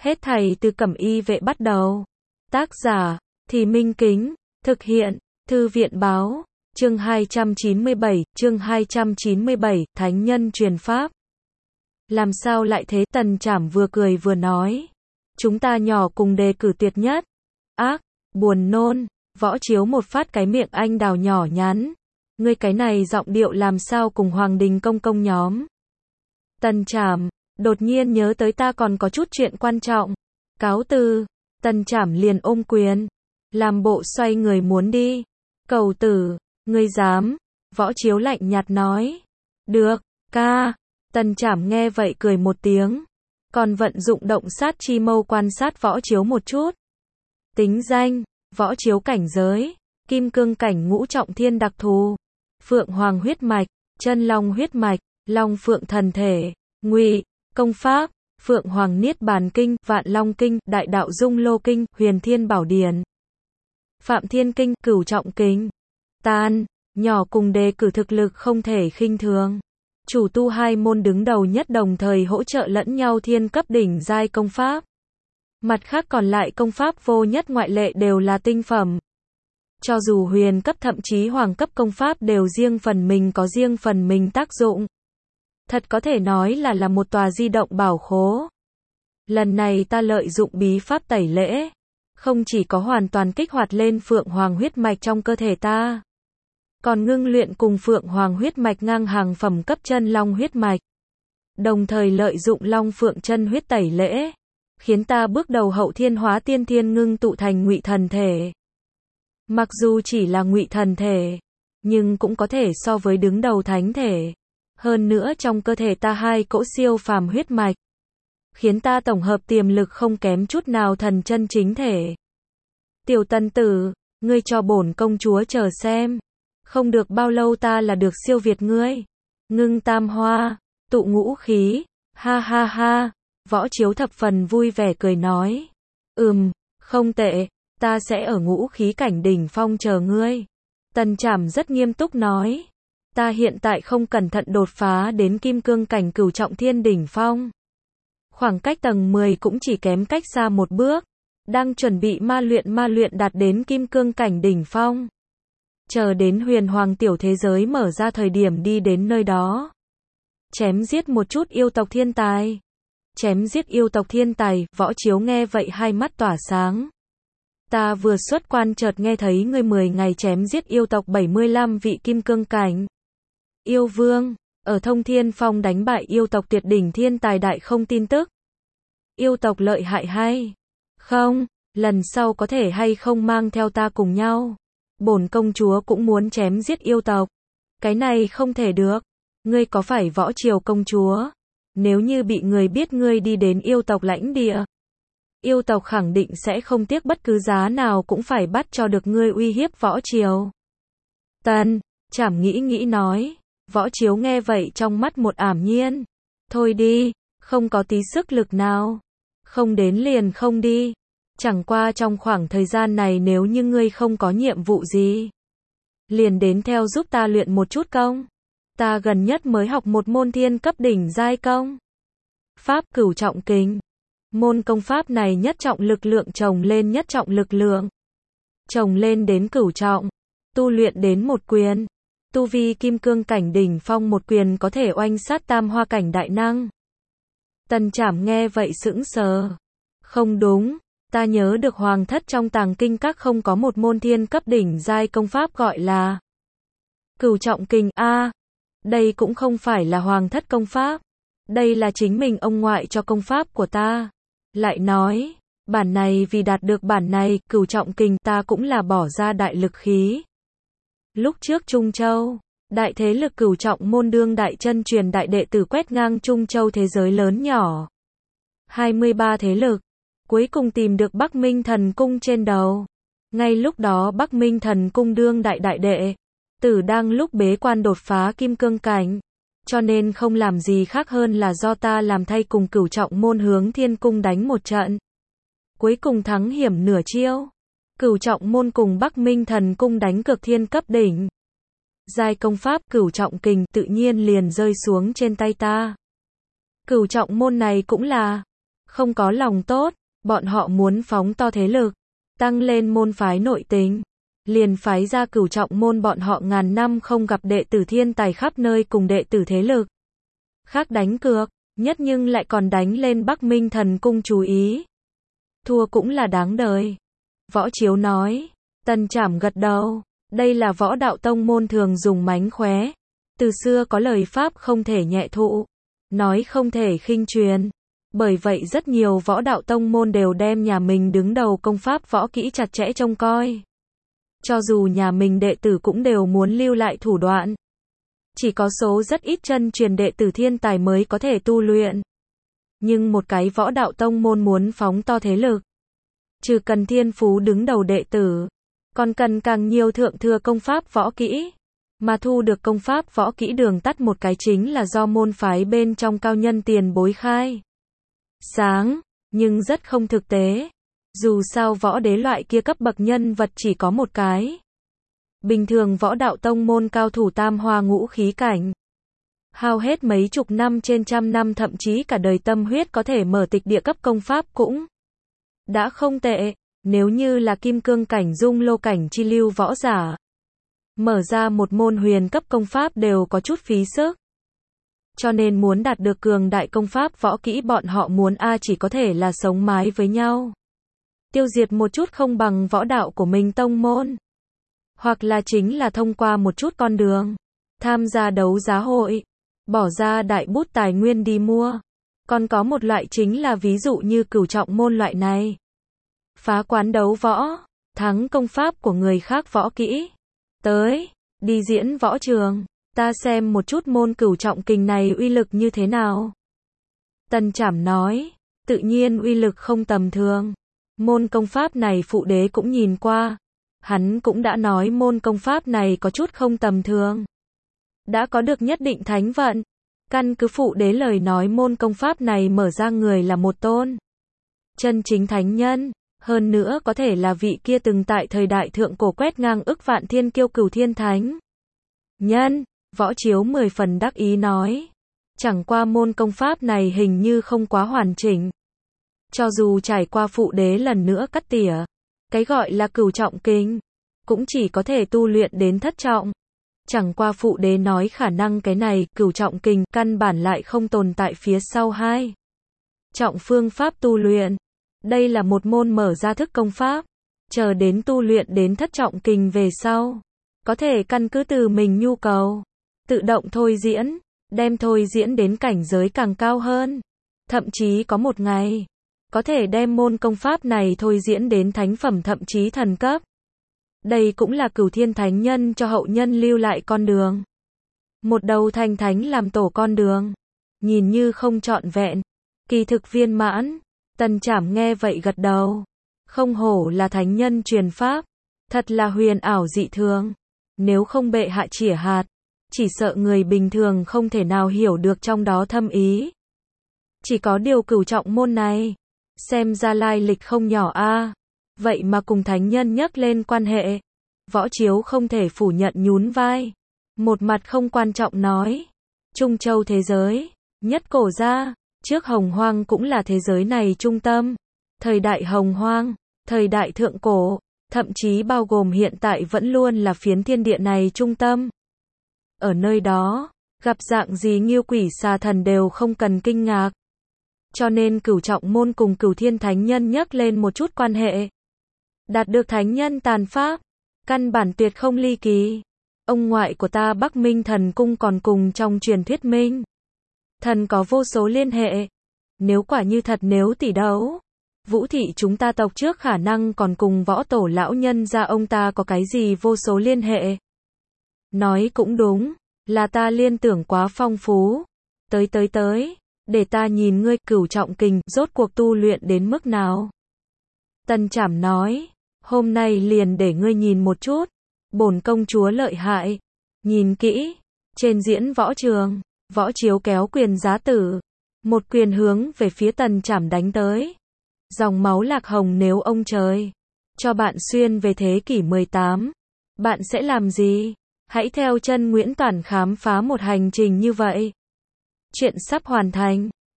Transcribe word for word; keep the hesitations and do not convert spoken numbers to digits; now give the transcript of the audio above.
Hết thảy từ Cẩm Y Vệ bắt đầu. Tác giả, Thì Minh Kính, thực hiện, Thư viện Báo, chương hai trăm chín mươi bảy, chương hai trăm chín mươi bảy, Thánh Nhân Truyền Pháp. Làm sao lại thế? Tần Trảm vừa cười vừa nói. Chúng ta nhỏ cùng đề cử tuyệt nhất. Ác, buồn nôn, Võ Chiếu một phát cái miệng anh đào nhỏ nhắn. Ngươi cái này giọng điệu làm sao cùng Hoàng Đình công công nhóm. Tần Trảm, đột nhiên nhớ tới ta còn có chút chuyện quan trọng. Cáo từ. Tần Trảm liền ôm quyền. Làm bộ xoay người muốn đi. Cầu tử, ngươi dám. Võ Chiếu lạnh nhạt nói. Được, ca. Tần Trảm nghe vậy cười một tiếng. Còn vận dụng động sát chi mâu quan sát Võ Chiếu một chút. Tính danh, Võ Chiếu cảnh giới, kim cương cảnh ngũ trọng thiên đặc thù, phượng hoàng huyết mạch, chân long huyết mạch, long phượng thần thể, ngụy, công pháp, phượng hoàng niết bàn kinh, vạn long kinh, đại đạo dung lô kinh, huyền thiên bảo điển, phạm thiên kinh, cửu trọng kinh. Tan, nhỏ cùng đề cử thực lực không thể khinh thường. Chủ tu hai môn đứng đầu nhất đồng thời hỗ trợ lẫn nhau thiên cấp đỉnh giai công pháp. Mặt khác còn lại công pháp vô nhất ngoại lệ đều là tinh phẩm. Cho dù huyền cấp thậm chí hoàng cấp công pháp đều riêng phần mình có riêng phần mình tác dụng. Thật có thể nói là là một tòa di động bảo khố. Lần này ta lợi dụng bí pháp tẩy lễ. Không chỉ có hoàn toàn kích hoạt lên phượng hoàng huyết mạch trong cơ thể ta. Còn ngưng luyện cùng phượng hoàng huyết mạch ngang hàng phẩm cấp chân long huyết mạch. Đồng thời lợi dụng long phượng chân huyết tẩy lễ. Khiến ta bước đầu hậu thiên hóa tiên thiên ngưng tụ thành ngụy thần thể. Mặc dù chỉ là ngụy thần thể, nhưng cũng có thể so với đứng đầu thánh thể. Hơn nữa trong cơ thể ta hai cỗ siêu phàm huyết mạch. Khiến ta tổng hợp tiềm lực không kém chút nào thần chân chính thể. Tiểu Tần tử, ngươi cho bổn công chúa chờ xem. Không được bao lâu ta là được siêu việt ngươi. Ngưng tam hoa, tụ ngũ khí, ha ha ha. Võ Chiếu thập phần vui vẻ cười nói. Ừm, không tệ, ta sẽ ở ngũ khí cảnh đỉnh phong chờ ngươi. Tần Trảm rất nghiêm túc nói. Ta hiện tại không cẩn thận đột phá đến kim cương cảnh cửu trọng thiên đỉnh phong. Khoảng cách tầng mười cũng chỉ kém cách xa một bước. Đang chuẩn bị ma luyện ma luyện đạt đến kim cương cảnh đỉnh phong. Chờ đến huyền hoàng tiểu thế giới mở ra thời điểm đi đến nơi đó. Chém giết một chút yêu tộc thiên tài. Chém giết yêu tộc thiên tài, Võ Chiếu nghe vậy hai mắt tỏa sáng. Ta vừa xuất quan chợt nghe thấy ngươi mười ngày chém giết yêu tộc bảy mươi lăm vị kim cương cảnh. Yêu vương, ở Thông Thiên Phong đánh bại yêu tộc tuyệt đỉnh thiên tài đại không tin tức. Yêu tộc lợi hại hay? Không, lần sau có thể hay không mang theo ta cùng nhau? Bổn công chúa cũng muốn chém giết yêu tộc. Cái này không thể được. Ngươi có phải Võ Triều công chúa? Nếu như bị người biết ngươi đi đến yêu tộc lãnh địa, yêu tộc khẳng định sẽ không tiếc bất cứ giá nào cũng phải bắt cho được ngươi uy hiếp Võ Triều. Tần Trảm nghĩ nghĩ nói. Võ Chiếu nghe vậy trong mắt một ảm nhiên. Thôi đi, không có tí sức lực nào. Không đến liền không đi. Chẳng qua trong khoảng thời gian này nếu như ngươi không có nhiệm vụ gì, liền đến theo giúp ta luyện một chút công. Ta gần nhất mới học một môn thiên cấp đỉnh giai công pháp cửu trọng kinh. Môn công pháp này nhất trọng lực lượng chồng lên nhất trọng lực lượng. Chồng lên đến cửu trọng. Tu luyện đến một quyền. Tu vi kim cương cảnh đỉnh phong một quyền có thể oanh sát tam hoa cảnh đại năng. Tần Trảm nghe vậy sững sờ. Không đúng, ta nhớ được hoàng thất trong tàng kinh các không có một môn thiên cấp đỉnh giai công pháp gọi là cửu trọng kinh. A, đây cũng không phải là hoàng thất công pháp. Đây là chính mình ông ngoại cho công pháp của ta. Lại nói, bản này vì đạt được bản này, cửu trọng kinh ta cũng là bỏ ra đại lực khí. Lúc trước Trung Châu, đại thế lực cửu trọng môn đương đại chân truyền đại đệ tử quét ngang Trung Châu thế giới lớn nhỏ. hai mươi ba thế lực, cuối cùng tìm được Bắc Minh Thần Cung trên đầu. Ngay lúc đó Bắc Minh Thần Cung đương đại đại đệ tử đang lúc bế quan đột phá kim cương cảnh. Cho nên không làm gì khác hơn là do ta làm thay cùng cửu trọng môn hướng thiên cung đánh một trận. Cuối cùng thắng hiểm nửa chiêu. Cửu trọng môn cùng Bắc Minh Thần Cung đánh cực thiên cấp đỉnh giai công pháp cửu trọng kình tự nhiên liền rơi xuống trên tay ta. Cửu trọng môn này cũng là Không có lòng tốt, bọn họ muốn phóng to thế lực, tăng lên môn phái nội tình. Liền phái ra Cửu Trọng môn bọn họ ngàn năm không gặp đệ tử thiên tài khắp nơi cùng đệ tử thế lực khác đánh cược, nhất nhưng lại còn đánh lên Bắc Minh Thần Cung chú ý. Thua cũng là đáng đời. Võ Chiếu nói. Tần Trảm gật đầu. Đây là võ đạo tông môn thường dùng mánh khóe. Từ xưa có lời pháp không thể nhẹ thụ, nói không thể khinh truyền. Bởi vậy rất nhiều võ đạo tông môn đều đem nhà mình đứng đầu công pháp võ kỹ chặt chẽ trông coi. Cho dù nhà mình đệ tử cũng đều muốn lưu lại thủ đoạn. Chỉ có số rất ít chân truyền đệ tử thiên tài mới có thể tu luyện. Nhưng một cái võ đạo tông môn muốn phóng to thế lực, trừ cần thiên phú đứng đầu đệ tử, còn cần càng nhiều thượng thừa công pháp võ kỹ. Mà thu được công pháp võ kỹ đường tắt một cái chính là do môn phái bên trong cao nhân tiền bối khai sáng, nhưng rất không thực tế. Dù sao võ đế loại kia cấp bậc nhân vật chỉ có một cái. Bình thường võ đạo tông môn cao thủ tam hoa ngũ khí cảnh, hao hết mấy chục năm trên trăm năm thậm chí cả đời tâm huyết có thể mở tịch địa cấp công pháp cũng đã không tệ. Nếu như là kim cương cảnh dung lô cảnh chi lưu võ giả, mở ra một môn huyền cấp công pháp đều có chút phí sức. Cho nên muốn đạt được cường đại công pháp võ kỹ bọn họ muốn a chỉ có thể là sống mái với nhau. Tiêu diệt một chút không bằng võ đạo của mình tông môn. Hoặc là chính là thông qua một chút con đường. Tham gia đấu giá hội. Bỏ ra đại bút tài nguyên đi mua. Còn có một loại chính là ví dụ như Cửu Trọng môn loại này. Phá quán đấu võ. Thắng công pháp của người khác võ kỹ. Tới. Đi diễn võ trường. Ta xem một chút môn Cửu Trọng kình này uy lực như thế nào. Tần Trảm nói. Tự nhiên uy lực không tầm thường. Môn công pháp này phụ đế cũng nhìn qua. Hắn cũng đã nói môn công pháp này có chút không tầm thường. Đã có được nhất định thánh vận. Căn cứ phụ đế lời nói môn công pháp này mở ra người là một tôn chân chính thánh nhân. Hơn nữa có thể là vị kia từng tại thời đại thượng cổ quét ngang ức vạn thiên kiêu Cửu Thiên Thánh Nhân. Võ Chiếu mười phần đắc ý nói. Chẳng qua môn công pháp này hình như không quá hoàn chỉnh. Cho dù trải qua phụ đế lần nữa cắt tỉa, cái gọi là Cửu Trọng kinh, cũng chỉ có thể tu luyện đến thất trọng. Chẳng qua phụ đế nói khả năng cái này, Cửu Trọng kinh, căn bản lại không tồn tại phía sau hai trọng phương pháp tu luyện. Đây là một môn mở ra thức công pháp. Chờ đến tu luyện đến thất trọng kinh về sau, có thể căn cứ từ mình nhu cầu, tự động thôi diễn, đem thôi diễn đến cảnh giới càng cao hơn. Thậm chí có một ngày, có thể đem môn công pháp này thôi diễn đến thánh phẩm thậm chí thần cấp. Đây cũng là Cửu Thiên Thánh Nhân cho hậu nhân lưu lại con đường. Một đầu thành thánh làm tổ con đường. Nhìn như không trọn vẹn, kỳ thực viên mãn. Tần Trảm nghe vậy gật đầu. Không hổ là thánh nhân truyền pháp. Thật là huyền ảo dị thường. Nếu không bệ hạ chỉa hạt, chỉ sợ người bình thường không thể nào hiểu được trong đó thâm ý. Chỉ có điều Cửu Trọng môn này, xem ra lai lịch không nhỏ a. Vậy mà cùng thánh nhân nhắc lên quan hệ. Võ Chiếu không thể phủ nhận nhún vai. Một mặt không quan trọng nói. Trung Châu thế giới, nhất cổ gia, trước Hồng Hoang cũng là thế giới này trung tâm. Thời đại Hồng Hoang, thời đại thượng cổ, thậm chí bao gồm hiện tại vẫn luôn là phiến thiên địa này trung tâm. Ở nơi đó, gặp dạng gì nghiêu quỷ xà thần đều không cần kinh ngạc. Cho nên Cửu Trọng môn cùng Cửu Thiên Thánh Nhân nhắc lên một chút quan hệ. Đạt được thánh nhân tàn pháp, căn bản tuyệt không ly kỳ. Ông ngoại của ta Bắc Minh Thần Cung còn cùng trong truyền thuyết Minh Thần có vô số liên hệ. Nếu quả như thật nếu tỷ đấu, Vũ thị chúng ta tộc trước khả năng còn cùng võ tổ lão nhân gia ông ta có cái gì vô số liên hệ. Nói cũng đúng, là ta liên tưởng quá phong phú. Tới tới tới, để ta nhìn ngươi Cửu Trọng kình rốt cuộc tu luyện đến mức nào. Tần Trảm nói, hôm nay liền để ngươi nhìn một chút. Bổn công chúa lợi hại. Nhìn kỹ, trên diễn võ trường, Võ Chiếu kéo quyền giá tử, một quyền hướng về phía Tần Trảm đánh tới. Dòng máu lạc hồng nếu ông trời cho bạn xuyên về thế kỷ mười tám, bạn sẽ làm gì? Hãy theo chân Nguyễn Toản khám phá một hành trình như vậy. Chuyện sắp hoàn thành.